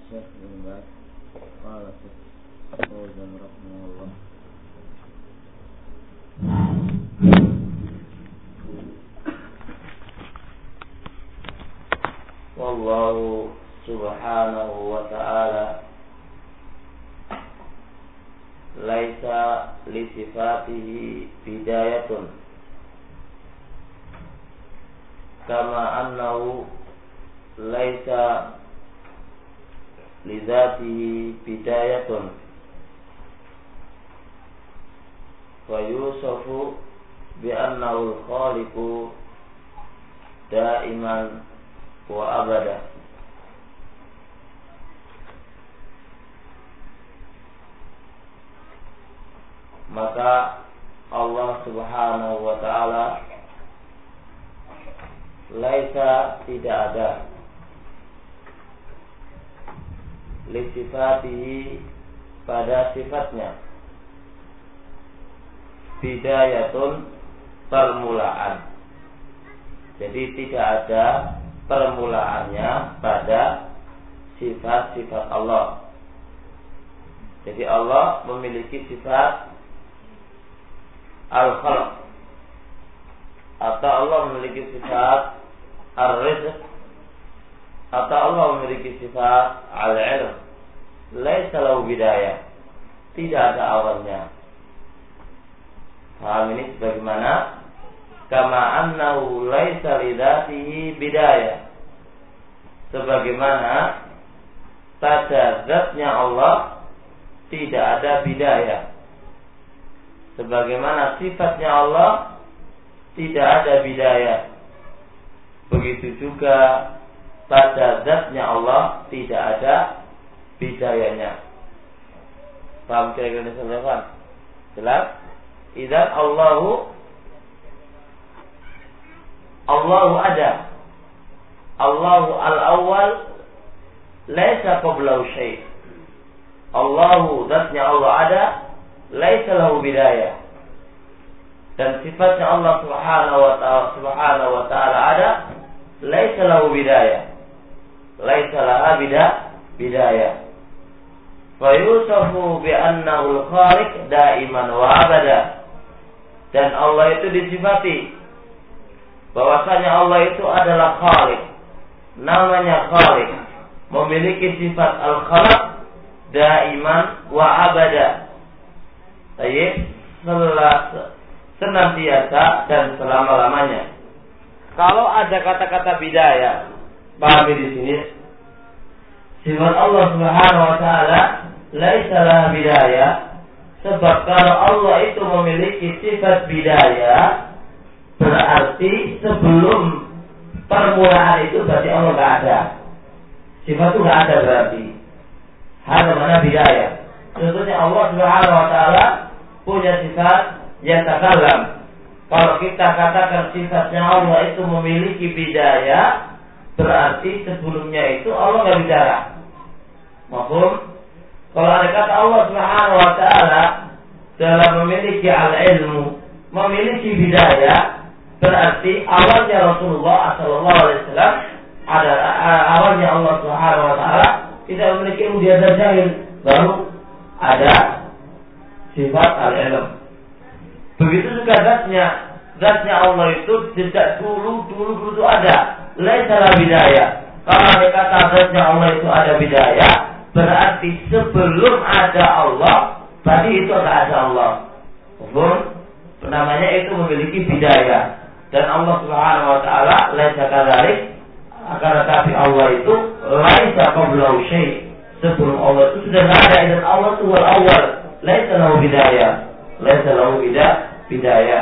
Syekh bin Baz qala Fauzan rahimahullah wallahu subhanahu wa ta'ala laisa li sifatihi bidayatun kama annahu laisa li dzatihi bidayatun wa yusafu bi annahu al-khaliqu daiman wa abada. Maka Allah subhanahu wa ta'ala laisa tidak ada li sifatihi pada sifatnya bidayatun permulaan. Jadi tidak ada permulaannya pada sifat-sifat Allah. Jadi Allah memiliki sifat al-khalq, atau Allah memiliki sifat ar-rizq, atau Allah memiliki sifat al-ilm. Laisa lahu bidayah, tidak ada awalnya. Paham ini sebagaimana kama annahu laisa li dzatihi bidayah, sebagaimana pada zatnya Allah tidak ada bidayah, sebagaimana sifatnya Allah tidak ada bidayah, begitu juga pada zatnya Allah tidak ada bidayahnya. Paham kira-kira ini saudara? Jelas? Idzan Allahu ada. Allahu al-awwal laisa qablahu syai'. Allahu zatnya Allah ada, laisa lahu bidayah. Dan sifatnya Allah subhanahu wa ta'ala ada, laisa lahu bidayah. Laisa laha bidayah. Fa yusafu bi annahu al-khaliq daiman wa abada. Dan Allah itu disifati bahwasanya Allah itu adalah Khaliq, namanya Khaliq, memiliki sifat al-khalq daiman wa abada, senantiasa dan selama-lamanya. Kalau ada kata-kata bidayah, pahami di sini sifat Allah Subhanahu wa taala laisa laha bidayah, sebab kalau Allah itu memiliki sifat bidayah berarti sebelum permulaan itu berarti Allah nggak ada. Sifat itu nggak ada berarti. Ada mana bidayah? Contohnya Allah Subhanahu wa taala punya sifat yang takalam. Kalau kita katakan sifatnya Allah itu memiliki bidayah, berarti sebelumnya itu Allah nggak bicara. Maksud? Kalau ada kata Allah Subhanahu wa taala dalam memiliki al-ilmu, memiliki bidayah, berarti awalnya Rasulullah sallallahu alaihi wasallam adalah awalnya Allah Subhanahu wa taala tidak memiliki ilmu, dia jahil, baru ada sifat al-ilm. Begitu juga zatnya Allah itu sejak dulu itu ada, laisa la bidayah. Kalau ada kata zatnya Allah itu ada bidayah, berarti sebelum ada Allah, berarti itu ada Allah. Namanya itu memiliki bidayah. Dan Allah Subhanahu wa taala laisa kadzalik, akan tetapi Allah itu laisa qablahu syai'. Sebelum Allah itu sudah ada, dan Allah itu wal awwal, laisa lahu bidayah. Laisa lahu bidayah.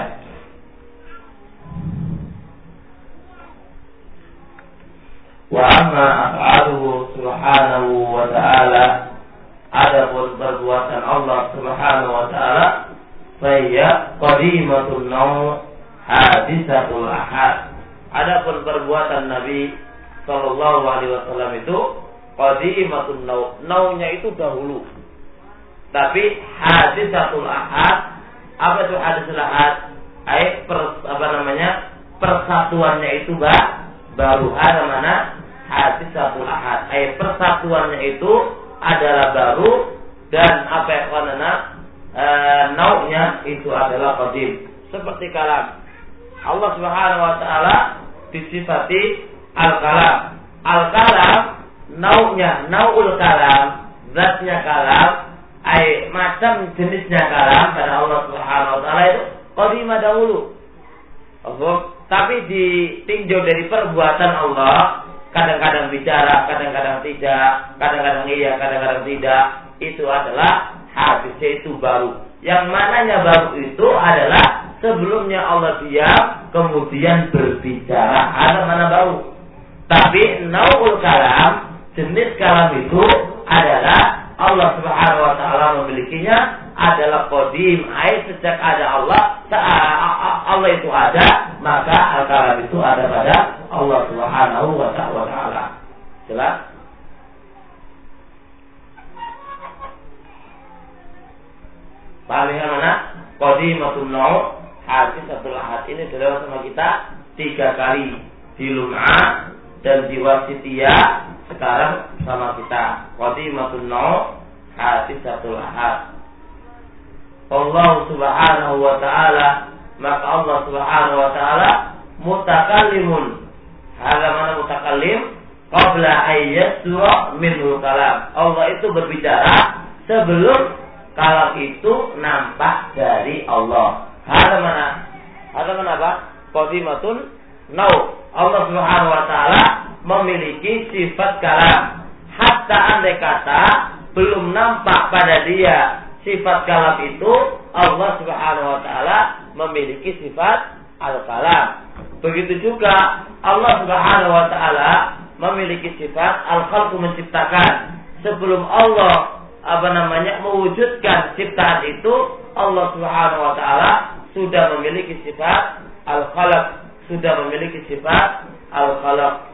Wa amma af'aluhu subhanahu wa ta'ala, adapun perbuatan Allah Subhanahu wa ta'ala, fa hiya qadimatun naw hadisatul ahad. Adapun perbuatan Nabi sallallahu alaihi wasallam itu qadimatun naunya itu dahulu. Tapi hadisatul ahad, apa itu hadisatul ahad? Persatuannya itu baru. Ada mana? hadisatul ahad. Persatuannya itu adalah baru dan apa yang nau'nya itu adalah qadim. Seperti kalam. Allah Subhanahu wa taala disifati al-kalam. Al-kalam nau'nya, nau'ul kalam, zatnya kalam, macam jenisnya kalam pada Allah Subhanahu wa taala itu qadimah dahulu. Tapi ditinjau dari perbuatan Allah, kadang-kadang bicara, kadang-kadang tidak, kadang-kadang iya, kadang-kadang tidak, itu adalah hadisnya itu baru. Yang mananya baru itu adalah sebelumnya Allah diam, kemudian berbicara, ada mana baru. Tapi nau'ul kalam, jenis kalam itu adalah Allah Subhanahu wa taala memilikinya, adalah qadim. Sejak ada Allah itu ada, maka al-kalam itu ada pada Allah Subhanahu wa taala. Jelas? Paham yang mana? Qadimatun nau', hadisatul ahad. Ini sudah sama kita 3 kali di lum'ah dan di wasitiyah. Sekarang sama kita qadimatun nau', hadisatul ahad. Allah Subhanahu wa ta'ala, maka Allah Subhanahu wa ta'ala mutakallimun. Hada mana mutakallim? Qabla ayyasura minhu kalam. Allah itu berbicara sebelum kalam itu nampak dari Allah. Hada mana apa? Qadimatun nau'. Allah Subhanahu wa ta'ala memiliki sifat kalam. Hatta andai kata belum nampak pada dia sifat kalam itu, Allah Subhanahu wa ta'ala memiliki sifat al-kalam. Begitu juga Allah Subhanahu wa ta'ala memiliki sifat al-khalqu, menciptakan. Sebelum Allah mewujudkan ciptaan itu, Allah Subhanahu wa ta'ala sudah memiliki sifat al-khalq, sudah memiliki sifat al-khalq.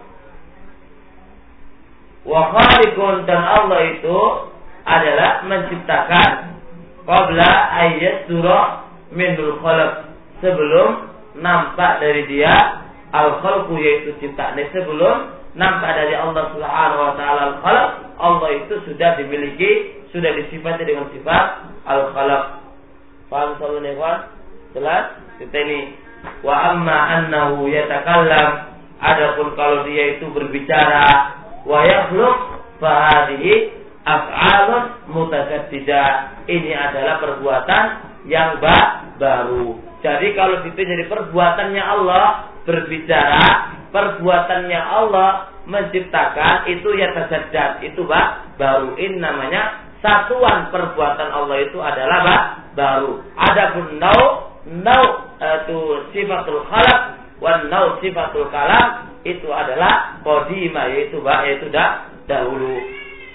Wa khaliqun, dan Allah itu adalah menciptakan. Qabla ayyasura minul khalq, sebelum nampak dari dia al-khalqu, yaitu ciptaan. Sebelum nampak dari Allah Subhanahu wa taala al-khalq, Allah itu sudah dimiliki, sudah disifati dengan sifat al-khalq. Paham soalnya ikhwan? Jelas? Kita ini wa amma annahu yatakallam, adapun kalau dia itu berbicara, wa yakhluq fa hadhihi af'alun mutasaddidah, ini adalah perbuatan yang baru. Jadi kalau itu jadi perbuatannya Allah berbicara, perbuatannya Allah menciptakan, itu ya tasaddad, itu baru. Ini namanya satuan perbuatan Allah itu adalah baru. Adapun nau itu sifatul khalq, wan nau sifatul kalam, itu adalah qadimah, yaitu dahulu.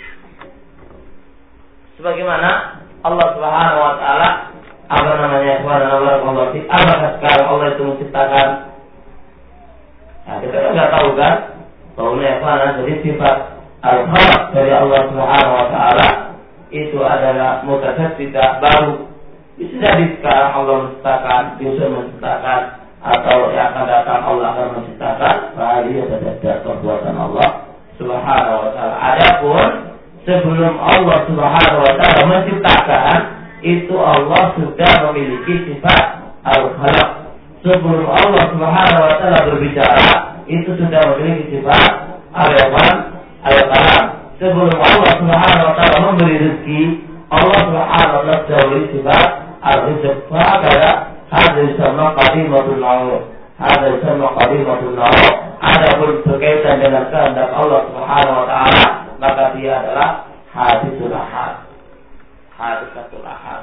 Sebagaimana Allah Subhanahu wa taala Allah sekarang Allah itu menciptakan. Nah, kita kan nggak tahu kan bahwa jadi sifat al-khalq dari Allah Subhanahu wa taala itu adalah mutasaddidah, baru. Bisa jadi sekarang Allah menciptakan, bisa menciptakan, atau yang akan datang Allah akan menciptakan. Ini adalah perbuatan Allah Subhanahu wa taala. Adapun sebelum Allah Subhanahu wa taala menciptakan, itu Allah sudah memiliki sifat al-khalq. Sebelum Allah Subhanahu wa taala berbicara, itu sudah memiliki sifat al-kalam. Sebelum Allah Subhanahu wa taala memberi rezeki, Allah Subhanahu wa taala sudah memiliki sifat al-rizq. Maka hadis sama qadimatun nau'. Hadis sama qadimatun nau'. Adapun berkaitan dengan kehendak Allah Subhanahu wa taala, maka dia adalah hadisul ahad. Hadisatul ahad.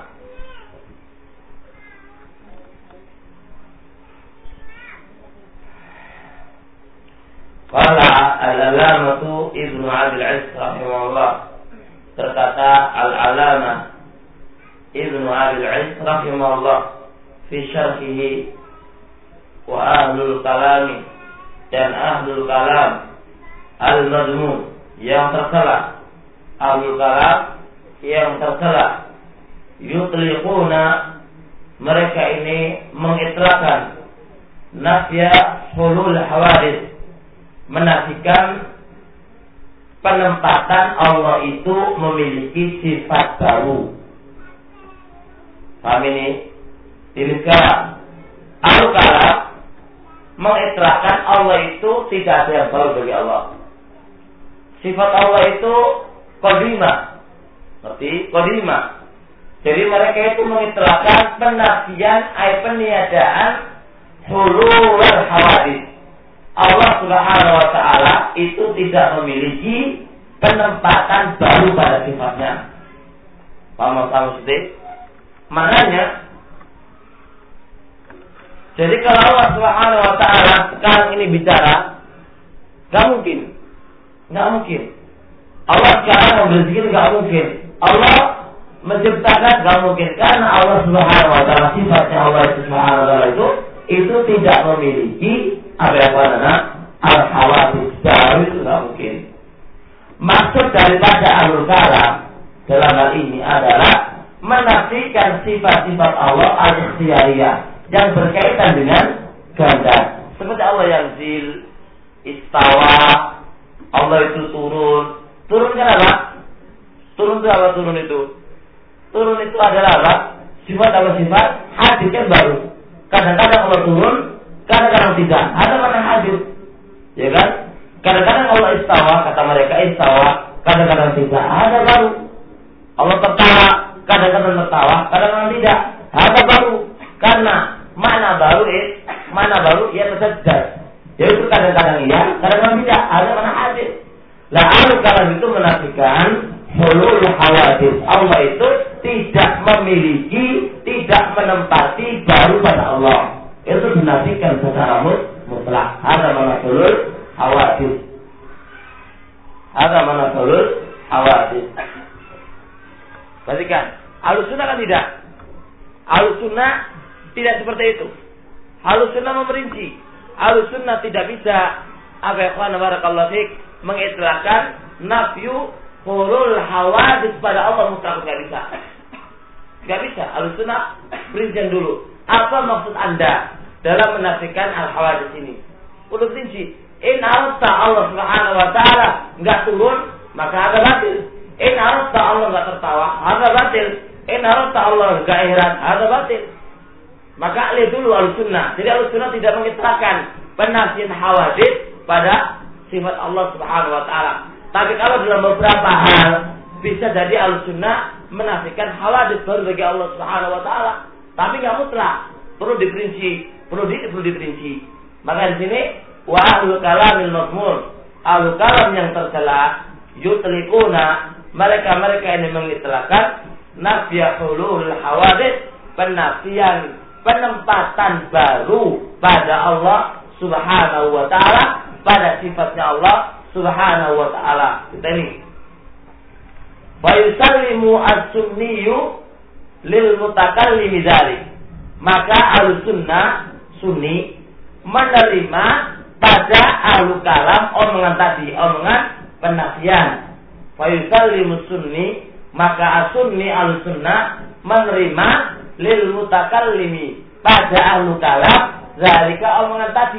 Qala al-alamatu Ibnu Abil Izz rahimahullah, berkata al-alamah Ibnu Abil Izz rahimahullah fi syarhihi, wa ahlul kalami, dan ahlul kalam al-madmun, yang tercela, ahlul kalam yang tercela, yutliquna, mereka ini mengitlaqkan nafya hulul hawadits, menafikan penempatan Allah itu memiliki sifat baru. Paham ini? Jadi sekarang Ahlul Kalam mengikrarkan Allah itu tidak ada yang baru bagi Allah. Sifat Allah itu qadimah. Seperti qadimah. Jadi mereka itu mengikrarkan penafian peniadaan hulul hawadits. Allah Subhanahu wa taala itu tidak memiliki penempatan baru pada sifatnya. Paham maksudnya? Maknanya jadi kalau Allah Subhanahu wa taala sekarang ini bicara, enggak mungkin. Allah sekarang berzikir enggak mungkin. Allah menciptakan enggak mungkin karena Allah Subhanahu wa taala sifatnya Allah Subhanahu wa taala itu tidak memiliki al-hawadits baru, itu enggak mungkin. Maksud daripada Ahlul Kalam dalam hal ini adalah menafikan sifat-sifat Allah al-ikhtiyariyah yang berkaitan dengan ganda. Seperti Allah yang zil, istawa, Allah itu turun. Turun kenapa? Turun itu apa turun itu? Turun itu adalah apa? Sifat apa sifat? Hadis kan baru. Kadang-kadang Allah turun, kadang-kadang tidak. Ada mana hadis? Ya kan? Kadang-kadang Allah istawa, kata mereka istawa, kadang-kadang tidak. Ada baru. Allah tertawa, kadang-kadang tertawa, kadang-kadang tidak. Ada baru. Karena mana baru ia tersejar. Yaitu kadang-kadang iya, kadang-kadang tidak. Ada mana hadis. Lah Ahlul Kalam itu menafikan hulul hawadits. Allah itu tidak memiliki, tidak menempati baru pada Allah. Itu dinafikan secara mutlak. Ada mana hulul hawadits. Ada mana hulul hawadits. Perhatikan, Ahlus Sunnah kan tidak. Ahlus Sunnah tidak seperti itu. Ahlus Sunnah memperinci. Ahlus Sunnah tidak bisa barakallahu fik mengitlaqkan nafyu hulul hawadits pada Allah mutlak, enggak bisa. Enggak bisa. Ahlus Sunnah perincian dulu. Apa maksud Anda dalam menafikan al-hawadits ini? Perlu perinci. In arasta Allah Subhanahu wa taala enggak turun, maka ada batil. In arasta Allah enggak tertawa, ada batil. In arasta Allah enggak heran, ada batil. Maka lihat dulu Ahlussunnah. Jadi Ahlussunnah tidak mengitlaqkan penafian hawadits pada sifat Allah Subhanahu wa taala. Tapi kalau dalam beberapa hal bisa jadi Ahlussunnah menafikan hawadits baru bagi Allah Subhanahu wa taala. Tapi enggak mutlak, perlu diperinci, perlu diperinci. Maka di sini wa ahlul kalamil mazmur, ahlul kalam yang tercela, yutliquna, mereka ini mengitlaqkan nafya hulul hawadits, penafian penempatan baru pada Allah Subhanahu wa taala, pada sifatnya Allah Subhanahu wa taala. Kita ini wa yusallimu as-sunniyyu lil mutakallimi dzalik. Maka Ahlussunnah Sunni menerima pada Ahlul Kalam omongan tadi, omongan penafian. Wa yusallimu sunni, maka as-sunni Ahlussunnah menerima lil mutakallimi pada Ahlul Kalam zalika omongan tadi.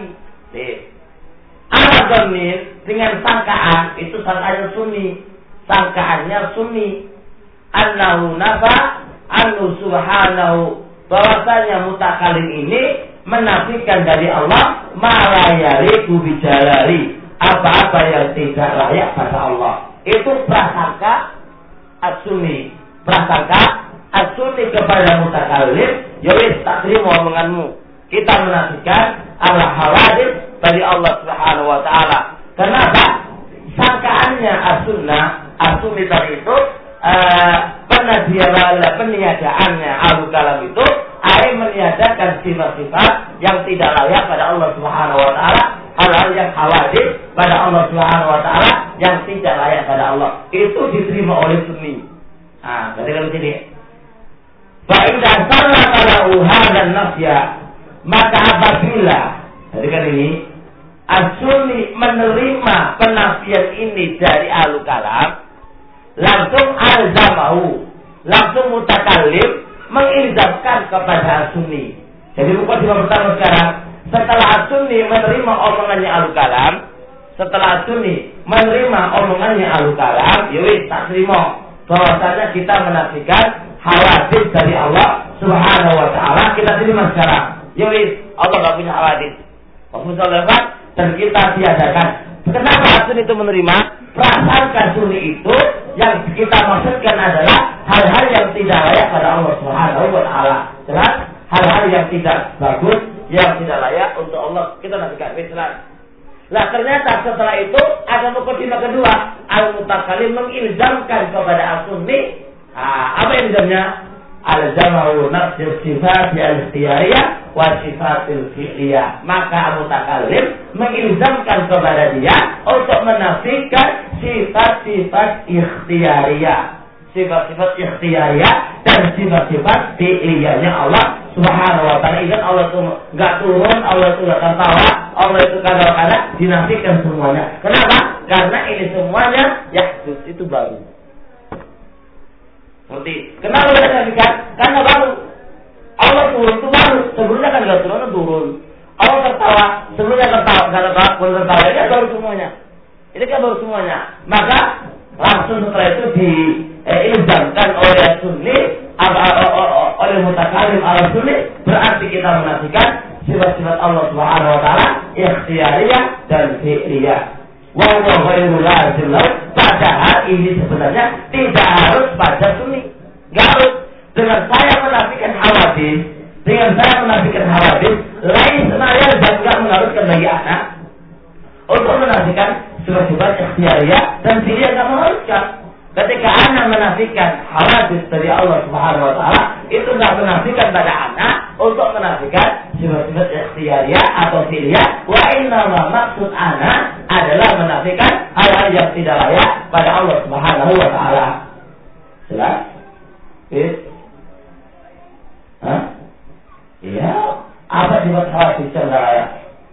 Al-dhamir dengan sangkaan, itu sangkaannya Sunni. Sangkaannya Sunni. Annahu nafa anhu subhanahu, bahwasanya mutakallim ini menafikan dari Allah malayariku bijalali, apa-apa yang tidak layak pada Allah. Itu prasangka as-Sunni. Prasangka as-Sunni kepada mutakallim, ya wis tak terima omonganmu. Kita menafikan al-hawadits dari Allah Subhanahu wa taala. Kenapa? Sangkaannya as-Sunni tadi itu peniadaannya Ahlul Kalam itu meniadakan sifat-sifat yang tidak layak pada Allah Subhanahu wa taala, hal-hal yang hawadits pada Allah Subhanahu wa taala yang tidak layak pada Allah. Itu diterima oleh Sunni. Berarti kalau sini fa'idha sallama lahu hadan nafya, maka apabila, jadi kan ini as-Sunni menerima penafian ini dari Ahlul Kalam, langsung alzamahu, langsung mutakallim mengilzamkan kepada as-Sunni. Jadi bukan cuma pertama sekarang, setelah as-Sunni menerima omongannya Ahlul Kalam, setelah Sunni menerima omongannya Ahlul Kalam, yowis tak terima bahwasanya kita menafikan hawadits dari Allah Subhanahu wa taala, kita terima sekarang. Yowis, Allah enggak punya hawadits. Dan kita tiadakan. Kenapa Sunni itu menerima? Prasangka Sunni itu yang kita maksudkan adalah hal-hal yang tidak layak pada Allah Subhanahu wa taala. Jelas? Hal-hal yang tidak bagus, yang tidak layak untuk Allah, kita nafikan Islam. Nah ternyata setelah itu ada mukadimah kedua, al-mutakallim mengilzamkan kepada al-sunni. Apa ilzamnya? Al-jama'u nafsil sifat al-ikhtiyariyah wa sifatil fi'liyah. Maka al-mutakallim mengilzamkan kepada dia untuk menafikan sifat-sifat ikhtiyariyah, sifat-sifat ikhtiyariyah dan sifat-sifat fi'liyahnya Allah Subhanahu wa ta'ala. Ingat, Allah itu enggak turun, Allah itu enggak tertawa, Allah itu kadang-kadang dinafikan semuanya. Kenapa? Karena ini semuanya yahdus, itu baru. Seperti kenapa kita dinafikan? Karena baru. Allah turun itu baru. Sebelumnya kan enggak turun. Allah tertawa, sebelumnya tertawa, ini kan baru semuanya. Ini kan baru semuanya. Maka langsung setelah itu diilzamkan oleh Sunni, oleh mutakallim ala Sunni, berarti kita menafikan sifat-sifat Allah Subhanahu wa taala ikhtiyariyah dan fi'liyah. Wa huwa ghairu lazim. Padahal ini sebenarnya tidak harus pada Sunni. Enggak harus. Dengan saya menafikan hawadits, lain senaya dan enggak mengharuskan bagi anak untuk menafikan sifat-sifat ikhtiyariyah dan fi'liyah, enggak mengharuskan. Ketika anak menafikan hawadits dari Allah Subhanahu wa taala, itu enggak menafikan pada anak untuk menafikan sifat-sifat ikhtiyariyah atau fi'liyah. Wa inna maksud anak adalah menafikan hal-hal yang tidak layak pada Allah Subhanahu wa taala. Jelas? Iya. Apa sifat hawadits yang tidak layak?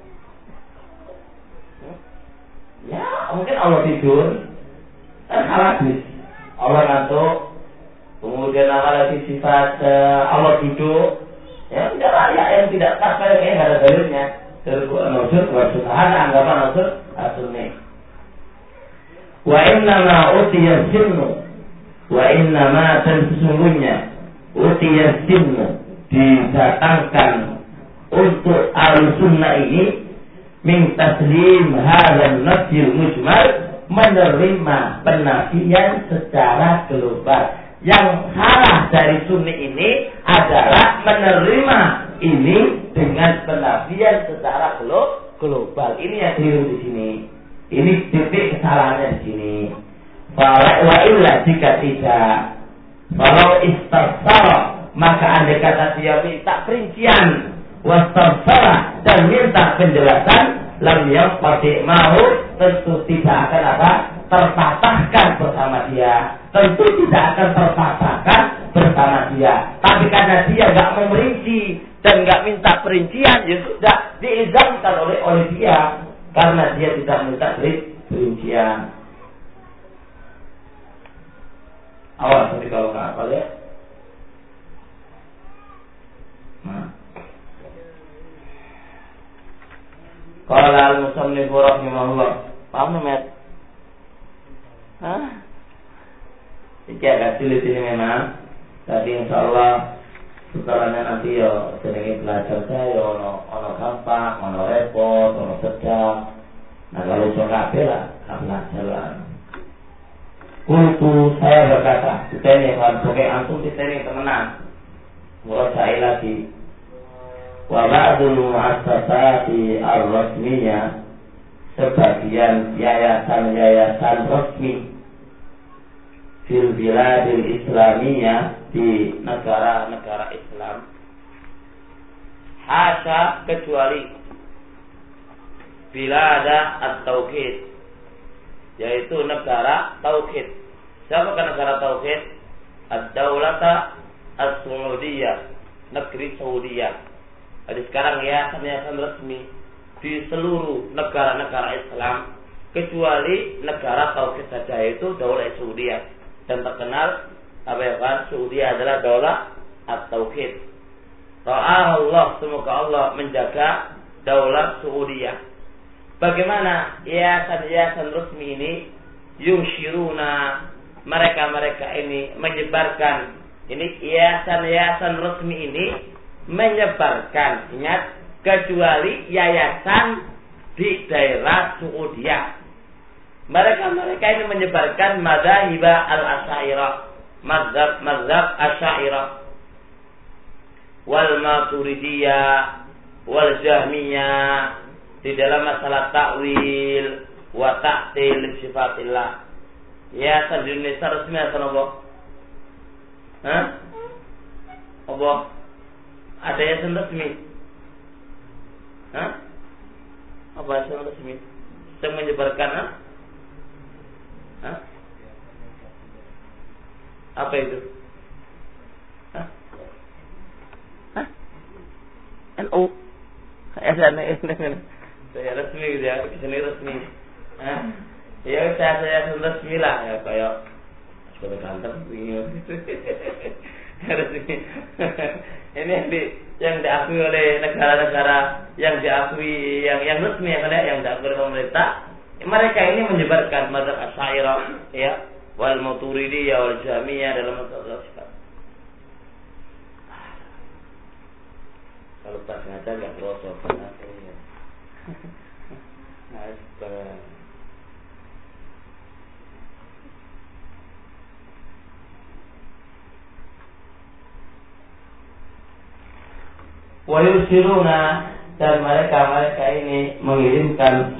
Ya, mungkin Allah tidur, kan hawadits. Allah ngantuk, kemudian apa lagi sifat Allah duduk, yang tidak layak, yang tidak pas, yang ada dalilnya. Dari Quran ada anggapan usul as-sunni. Wa innama utiya sinnu, wa innama dan sesungguhnya utiya sinnu didatangkan untuk al-sunnah ini min taslim hadzal nafyil mujmal, menerima penafian secara global. Yang salah dari Sunni ini adalah menerima ini dengan penafian secara global. Ini yang keliru di sini. Ini titik kesalahannya di sini. Wa illa jika tidak, kalau istasara, maka andai kata dia minta perincian, wastasara dan minta penjelasan, lam yaqti mau, tentu tidak akan terpatahkan bersama dia. Tentu tidak akan terpatahkan bersama dia. Tapi karena dia enggak memperinci dan enggak minta perincian, ya sudah diizamkan oleh dia karena dia tidak minta perincian. Awas nanti kalau enggak apa ya. Nah. Qala al-musannif rahimahullah. Paham Met? Hah? Iki agak sulit ini memang. Tapi insyaallah setelahnya nanti yo jenenge belajar saya ono gampang, ono repot, ono sedang. Nah kalau iso kabeh lah, belajar lah. Untuk saya berkata, kita ini kan sebagai antum kita ini temenan. Mulai saya lagi. Wa ba'dul mu'assasati ar-rasmiyah, sebagian yayasan-yayasan resmi fil biladil islamiyah, di negara-negara Islam, hasya kecuali bilada at-tauhid, yaitu negara tauhid. Siapakah negara tauhid? Ad-Daulata As-Saudiyah, negeri Saudiyah. Jadi sekarang yayasan resmi di seluruh negara-negara Islam kecuali negara tauhid saja, yaitu Daulah Saudiyah. Dan terkenal Saudiyah adalah Daulah at-Tauhid. Allah, semoga Allah menjaga Daulah Saudiyah. bagaimana yayasan-yayasan resmi ini yunshiruna, mereka ini menyebarkan, ini yayasan-yayasan resmi ini menyebarkan, ingat, kecuali yayasan di daerah Saudiyah. Mereka ini menyebarkan madzhab al-Asy'ariyah, mazhab Asy'ariyah, wal Maturidiyah, wal Jahmiyah di dalam masalah takwil wa ta'til sifatillah. Yayasan di Indonesia resmi apa? Apa? Ada yayasan resmi? Apa yayasan resmi? Yang menyebarkan apa itu? NU. Saya resmi gitu ya, sini resmi. Ya saya resmi lah ya, kayak sebagai kantor resmi. Ini yang diakui oleh negara-negara yang diakui yang resmi yang diakui oleh pemerintah. Mereka ini menyebarkan mazhab Asy'ariyah, ya, wal Maturidiyah, wal Jahmiyah dalam masalah sifat. Kalau pas ngajar nggak kerosot akhirnya. Astaga. Wa yusiruna, dan mereka ini mengirimkan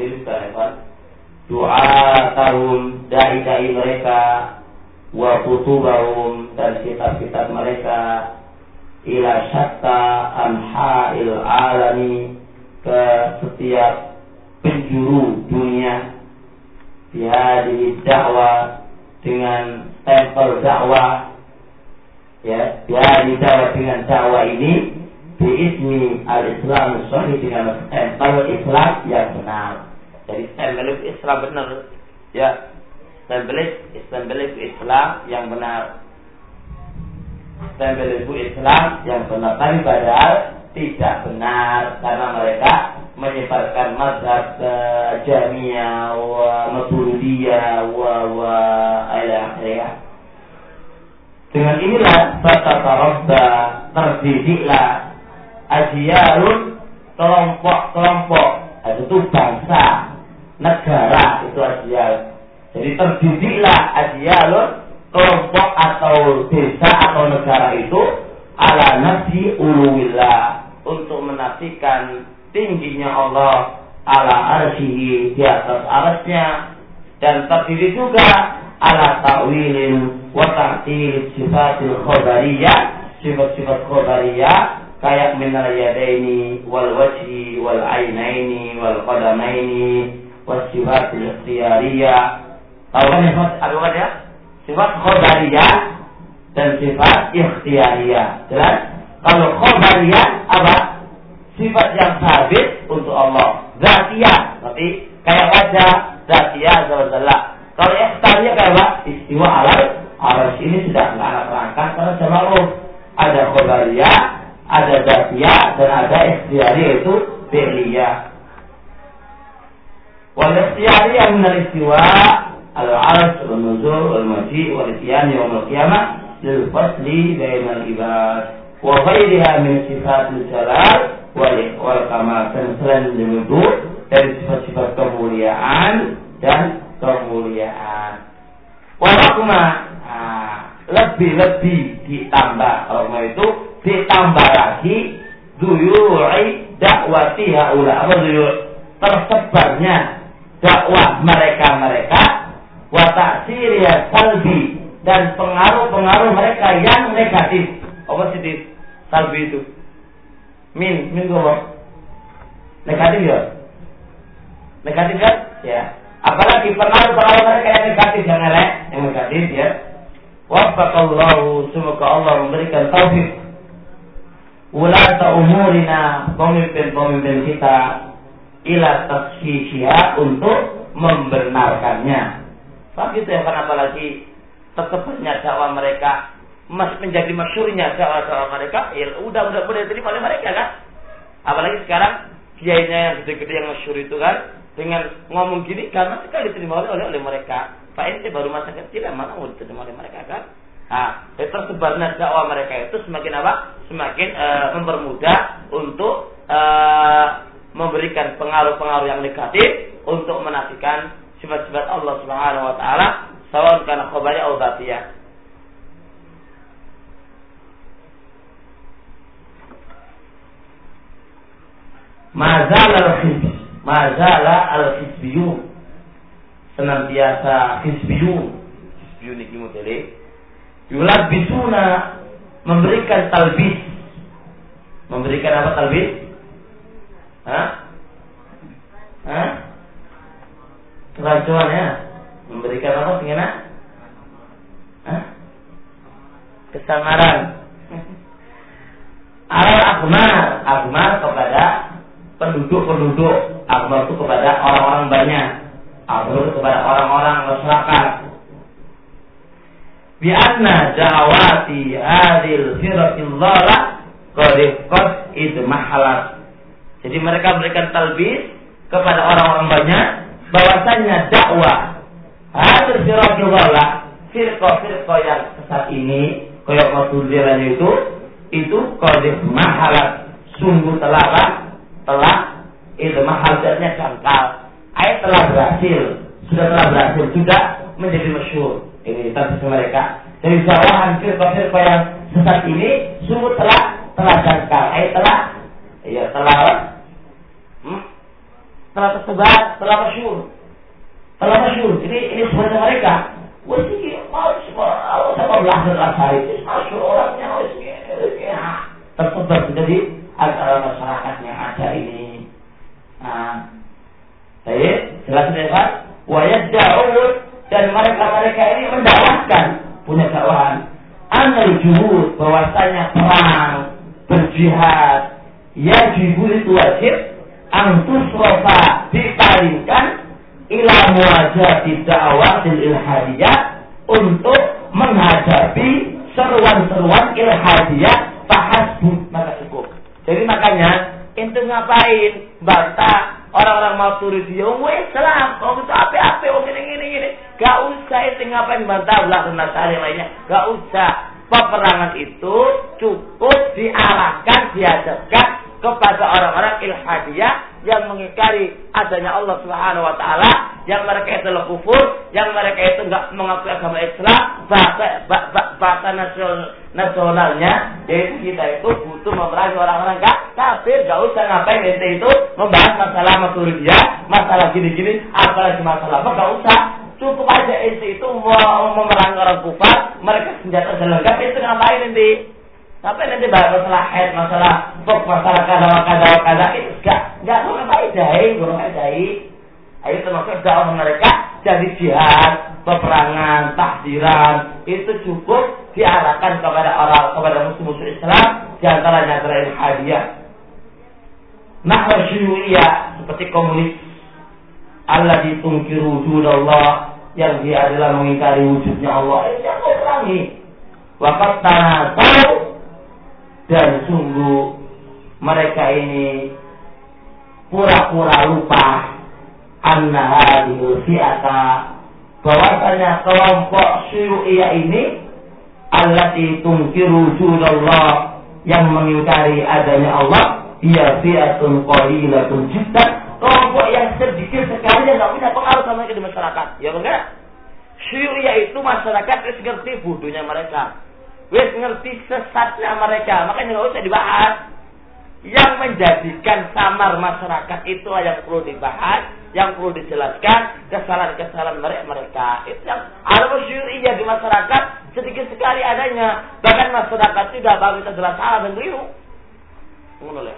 doa tahun dai mereka, wa kutubahum, dan kitab-kitab mereka, ila syatta anha'il alami, ke setiap penjuru dunia, bihadihi dakwah, dengan stempel dakwah, ya, bihadihi dakwah, dengan dakwah ini, biismi al-Islam sahih, dengan stempel Islam yang benar. Jadi stempel Islam benar, ya, stempel Islam yang benar, stempel Islam yang benar. Tapi padahal tidak benar, karena mereka menyebarkan mazhab Jahmiyah wa Maturidiyah wa ila akhirih. Dengan inilah fatatarabba, terdidiklah ajyalun, kelompok-kelompok, itu bangsa, negara, itu ajyal. Jadi terdidiklah ajyalun, kelompok atau desa atau negara itu ala nafi uluwillah, untuk menafikan tingginya Allah, ala arsyihi, di atas arsy-Nya, dan terdiri juga ala ta'wilin wa ta'til sifatil khabariyah, sifat-sifat khabariyah, kayak minal yadaini wal wajhi wal ainaini wal qadamaini was sifatil ikhtiyariyah. Tahu kan apa ya? Sifat khabariyah dan sifat ikhtiyariyah. Jelas? Kalau khabariyah apa? Sifat yang sabit untuk Allah, zatiyah, berarti kayak wajah, zatiyah, zawazallah. Kalau ikhtiyariyah kayak apa? Istiwa alal arsy, ini sudah nggak ada perangkat karena jamaah ada khabariyah, ada zatiyah, dan ada ikhtiyariyah, itu fi'liyah. Wal ikhtiyariyah min al-istiwa al-'arsy wal nuzul wal maji' wal ityan yaum al-qiyamah lil fasli bainal ibad wa ghairiha min sifatil jalal wal kamal, dan selain itu dari sifat-sifat kemuliaan dan kemuliaan. Walaupun lebih ditambah, kalau itu ditambah lagi duyu'i dakwati haula, apa duyu'i, tersebarnya dakwah mereka wa ta'siriyah salbi, dan pengaruh-pengaruh mereka yang negatif. Apa sih salbi itu? Min apa? Negatif ya? Negatif kan? Ya. Apalagi pengaruh-pengaruh mereka yang negatif, yang elek, yang negatif ya. Waffaqallahu, semoga Allah memberikan taufik ulata umurina, pemimpin-pemimpin kita, ila tashishiha, untuk membenarkannya. Tapi itu yang kenapa lagi tersebarnya dakwah mereka, menjadi masyhurnya dakwah mereka, ya udah diterima oleh mereka kan. Apalagi sekarang kiainya yang gede-gede yang masyhur itu kan dengan ngomong gini karena sekali diterima oleh mereka. Pak ente baru masa kecil mana mau diterima oleh mereka kan? Tersebarnya dakwah mereka itu semakin apa? Semakin mempermudah untuk memberikan pengaruh-pengaruh yang negatif untuk menafikan sifat-sifat Allah Subhanahu wa taala, sawan kana khabari atau batiyah. Mazala al-hizbiyun senantiasa hizbiyun iki modele yulabisuna memberikan talbis. Memberikan apa talbis? Keracuan ya. Memberikan apa singena? Kesamaran. Akmar kepada penduduk-penduduk. Akmar itu kepada orang-orang banyak. Akmar itu kepada orang-orang masyarakat. Bi'anna da'wati hadil firqil dhallah qad idmahalat. Jadi mereka memberikan talbis kepada orang-orang banyak bahwasanya dakwah hadil firqil dhallah, firqah yang sesat ini, kayak Mu'tazilah itu qad idmahalat, sungguh telah idmahalatnya jangkal. Telah berhasil, sudah menjadi masyhur. Ini tafsir mereka. Dari jawaban firqah yang sesat ini sungguh telah jangkal. Telah tersebar, telah masyhur. Ini sebenarnya mereka. Wes iki mau sama belasan asari itu masyhur orangnya tersebar jadi antara masyarakat yang ada ini. Jelas kan? Wa yad'u dan mereka ini mendakwahkan, punya dakwahan anal juhud, bahwasanya perang berjihad yajibu itu wajib antusrofa dipalingkan ila muwajahati da'watil ilhadiyah untuk menghadapi seruan-seruan ilhadiyah fahasbu, maka cukup. Jadi makanya ente ngapain bantah orang-orang Maturidiyah, Islam, itu apa-apa, gini. Gak usah itu ngapain bantah belah dan nasari lainnya. Gak usah. Peperangan itu cukup diarahkan, dihadapkan kepada orang-orang ilhadiyah yang mengingkari adanya Allah Subhanahu wa taala, yang mereka itu kufur, yang mereka itu enggak mengakui agama Islam, bahasa nasionalnya, yaitu kita itu butuh memerangi orang-orang kafir. Gak usah ngapain ente itu membahas masalah Maturidiyah, masalah gini-gini, apalagi masalah apa, gak usah. Cukup aja ente itu mau memerangi orang kufar, mereka senjata lengkap, itu ngapain ente? Sampai nanti bahas masalah haid, masalah kada itu enggak ngapain. Ayo termasuk dakwah mereka jadi jihad, peperangan, tahdiran, itu cukup diarahkan kepada musuh-musuh Islam, di antaranya adalah ilhadiyah. Nahwa syuyu'iyah seperti komunis, Allah ditungkiru wujudallah, yang dia adalah mengingkari wujudnya Allah. Yang mau perangi. Waqat tanasau, dan sungguh mereka ini pura-pura lupa anna hadhihi fi'ata, bahwasanya kelompok syuyu'iyah ini allati tungkiru wujudallah, yang mengingkari adanya Allah, ia fi'atun qalilatun jiddan, kelompok yang sedikit sekali yang tidak punya pengaruh sama di masyarakat. Ya enggak? Syuyu'iyah itu masyarakat wis ngerti bodohnya mereka, wis ngerti sesatnya mereka, makanya nggak usah dibahas. Yang menjadikan samar masyarakat itu yang perlu dibahas, yang perlu dijelaskan kesalahan-kesalahan mereka. Itu yang syuyu'iyah di masyarakat sedikit sekali adanya, bahkan masyarakat tidak baru kita jelas salah dan keliru. Mengenai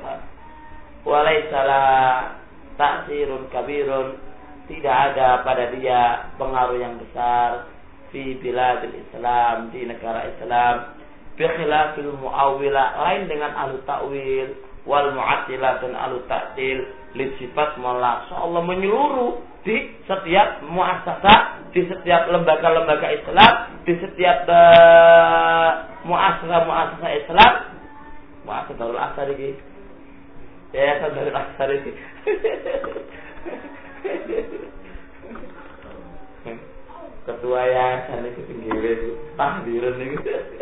walaisala ta'sirun kabirun, tidak ada pada dia pengaruh yang besar fi biladil Islam, di negara Islam, bi khilafil mu'awwilah, lain dengan ahlu ta'wil wal mu'attilah dan ahlu ta'til, li sifat mullah. Allah menyeluruh di setiap muassasah, di setiap lembaga-lembaga Islam, di setiap muassasah Islam, muassasah Darul Asar ini Yayasan Darul Aksar ini. Ketua yayasan itu pinggir itu tahdiran itu.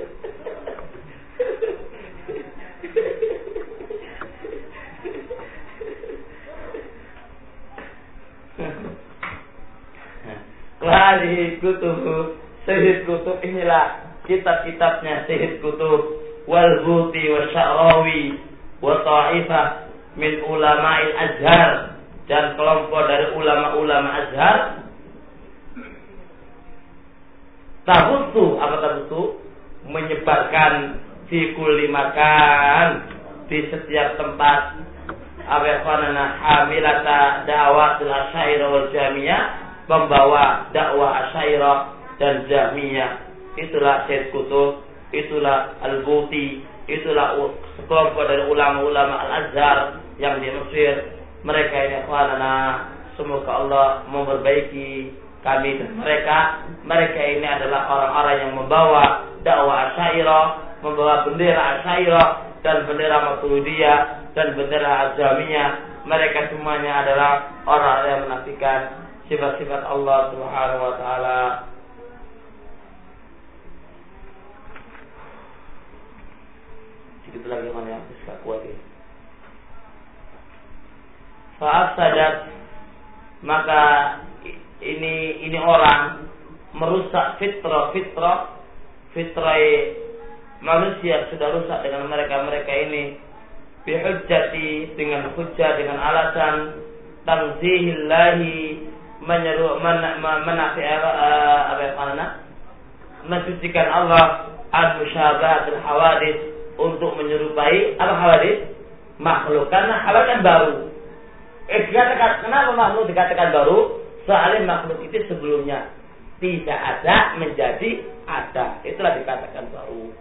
Wahai kutub Sayyid Kutub, inilah kitab-kitabnya Sayyid Kutub wal Buti wa Sya'rawi wa ta'ifah min ulama'il Azhar, dan kelompok dari ulama-ulama Azhar. Tabutu, apa tabutu? Menyebarkan fi kulli makan, di setiap tempat. Awafanana hamilata da'watul asyairah wal jamiyah, membawa dakwah asyairah dan jamiyah. Itulah Sayyid Kutub, itulah Al-Buti, itulah sekelompok dari ulama-ulama Al-Azhar yang di Mesir. Mereka ini akhwanana, semoga Allah memperbaiki kami dan mereka. Mereka ini adalah orang-orang yang membawa dakwah asyairah, membawa bendera asyairah dan bendera Maturidiyah dan bendera Azamiyah. Mereka semuanya adalah orang yang menafikan sifat-sifat Allah Subhanahu wa taala. Sedikit lagi mana yang bisa kuat ini. Fa'afsadat, maka ini orang merusak fitrah manusia sudah rusak dengan mereka ini. Bihujjati, dengan hujjah, dengan alasan tanzihillahi, mensucikan Allah, al-musyabahatul hawadis, untuk menyerupai al-hawadis makhluk, karena hawadis kan baru. Kenapa makhluk dikatakan baru? Soalnya makhluk itu sebelumnya tidak ada menjadi ada, itulah dikatakan baru.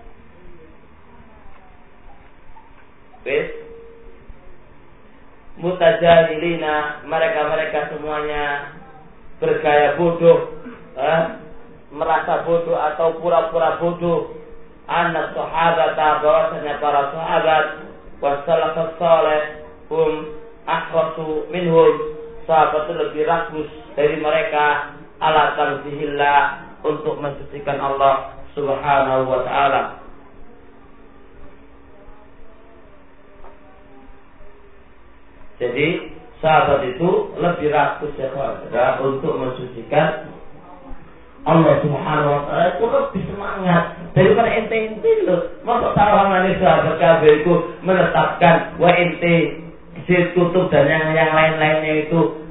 Mutajahilina, mereka semuanya bergaya bodoh, merasa bodoh atau pura-pura bodoh. Anak sahabat, bahwasanya para sahabat wasalafus saleh ahrasu minhum, sahabat itu lebih rakus dari mereka ala tanzihillah, untuk mensucikan Allah Subhanahu wa taala. Jadi sahabat itu lebih rakus ya untuk mensucikan Allah Subhanahu wa taala, itu lebih semangat daripada ente loh. Masa tawanan sahabat kabeh itu menetapkan wa ente Sayyid Kutub dan yang lain-lainnya itu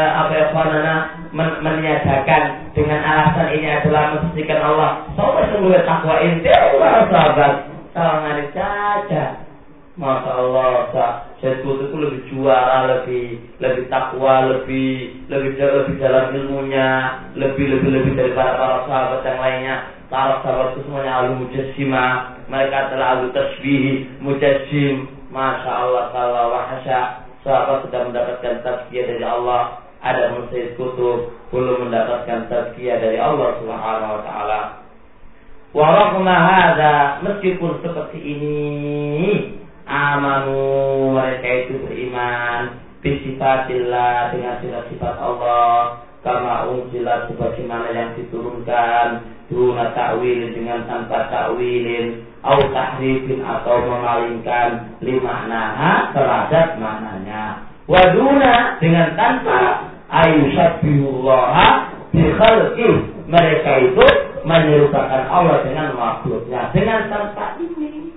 meniadakan dengan alasan ini adalah mensucikan Allah. Sampai semula takwa ente Allah sahabat tawanan saja. Masya Allah, Sayyid Kutub itu lebih juara, lebih takwa, lebih dalam ilmunya, lebih daripada para sahabat yang lainnya. Para sahabat itu semuanya ahlu mujassimah, mereka adalah ahlu tasbih, mujassim. Masya Allah, salah wahasya, sahabat sudah mendapatkan tazkiyah dari Allah. Ada Sayyid Kutub belum mendapatkan tazkiyah dari Allah Subhanahu wa taala. Wa raghma hadza, meskipun seperti ini, amanu, mereka itu beriman bisifatillah, dengan sifat-sifat Allah, kama unzilat, sebagaimana yang diturunkan, duna ta'wilin, dengan tanpa ta'wilin, au tahrifin, atau memalingkan, limaknaha, terhadap maknanya, waduna, dengan tanpa ayusabbihullaha bikhalqih, mereka itu menyerupakan Allah dengan makhluknya, dengan tanpa ini.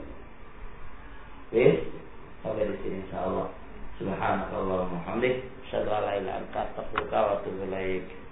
Sampai di sini insyaallah. Subhanallah wa bihamdihi, asyhadu an la ilaha illa anta, astaghfiruka wa atubu ilaik.